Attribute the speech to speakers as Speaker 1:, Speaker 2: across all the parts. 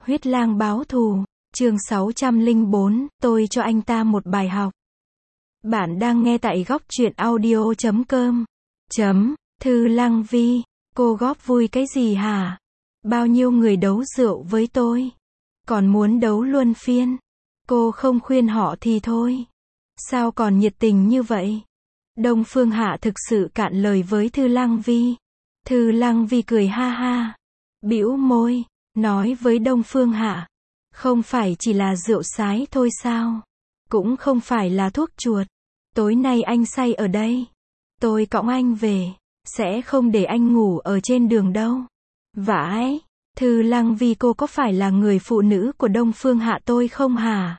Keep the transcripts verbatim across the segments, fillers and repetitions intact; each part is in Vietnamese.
Speaker 1: Huyết lang báo thù, chương sáu trăm lẻ bốn, tôi cho anh ta một bài học. Bạn đang nghe tại góc truyện audio chấm com. Chấm, Thư Lăng Vi, cô góp vui cái gì hả? Bao nhiêu người đấu rượu với tôi. Còn muốn đấu luân phiên. Cô không khuyên họ thì thôi. Sao còn nhiệt tình như vậy? Đông Phương Hạ thực sự cạn lời với Thư Lăng Vi. Thư Lăng Vi cười ha ha. Bĩu môi, nói với Đông Phương Hạ. Không phải chỉ là rượu sái thôi sao? Cũng không phải là thuốc chuột. Tối nay anh say ở đây. Tôi cõng anh về. Sẽ không để anh ngủ ở trên đường đâu. Vãi, Thư Lăng Vi, cô có phải là người phụ nữ của Đông Phương Hạ tôi không hả?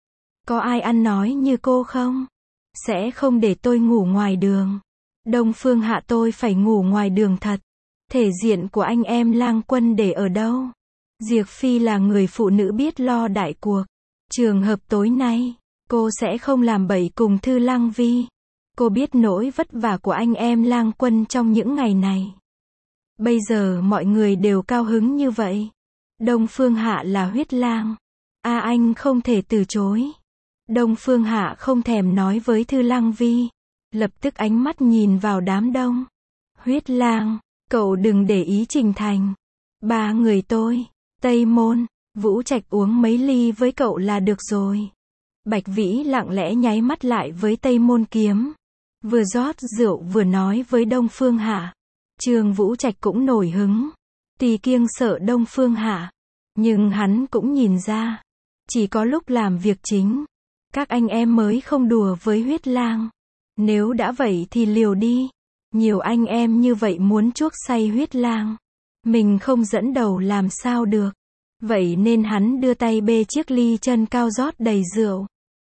Speaker 1: Có ai ăn nói như cô không? Sẽ không để tôi ngủ ngoài đường. Đông Phương Hạ tôi phải ngủ ngoài đường thật. Thể diện của anh em Lang Quân để ở đâu? Diệp Phi là người phụ nữ biết lo đại cuộc. Trường hợp tối nay, cô sẽ không làm bậy cùng Thư Lăng Vi. Cô biết nỗi vất vả của anh em Lang Quân trong những ngày này. Bây giờ mọi người đều cao hứng như vậy. Đông Phương Hạ là huyết lang. À, anh không thể từ chối. Đông Phương Hạ không thèm nói với Thư Lăng Vi. Lập tức ánh mắt nhìn vào đám đông. Huyết lang, cậu đừng để ý Trình Thành. Ba người tôi, Tây Môn, Vũ Trạch uống mấy ly với cậu là được rồi. Bạch Vĩ lặng lẽ nháy mắt lại với Tây Môn Kiếm. Vừa rót rượu vừa nói với Đông Phương Hạ. Trương Vũ Trạch cũng nổi hứng. Tì kiêng sợ Đông Phương Hạ. Nhưng hắn cũng nhìn ra. Chỉ có lúc làm việc chính. Các anh em mới không đùa với huyết lang. Nếu đã vậy thì liều đi. Nhiều anh em như vậy muốn chuốc say huyết lang. Mình không dẫn đầu làm sao được. Vậy nên hắn đưa tay bê chiếc ly chân cao rót đầy rượu.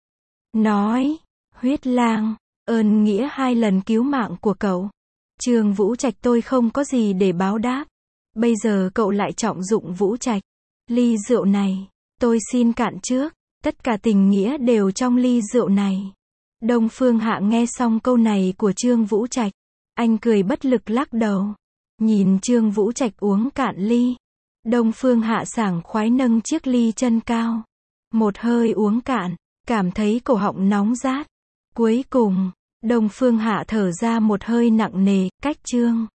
Speaker 1: Nói, huyết lang, ơn nghĩa hai lần cứu mạng của cậu. Trương Vũ Trạch tôi không có gì để báo đáp. Bây giờ cậu lại trọng dụng Vũ Trạch. Ly rượu này, tôi xin cạn trước. Tất cả tình nghĩa đều trong ly rượu này. Đông Phương Hạ nghe xong câu này của Trương Vũ Trạch. Anh cười bất lực lắc đầu. Nhìn Trương Vũ Trạch uống cạn ly. Đông Phương Hạ sảng khoái nâng chiếc ly chân cao. Một hơi uống cạn, cảm thấy cổ họng nóng rát. Cuối cùng, Đông Phương Hạ thở ra một hơi nặng nề, cách Trương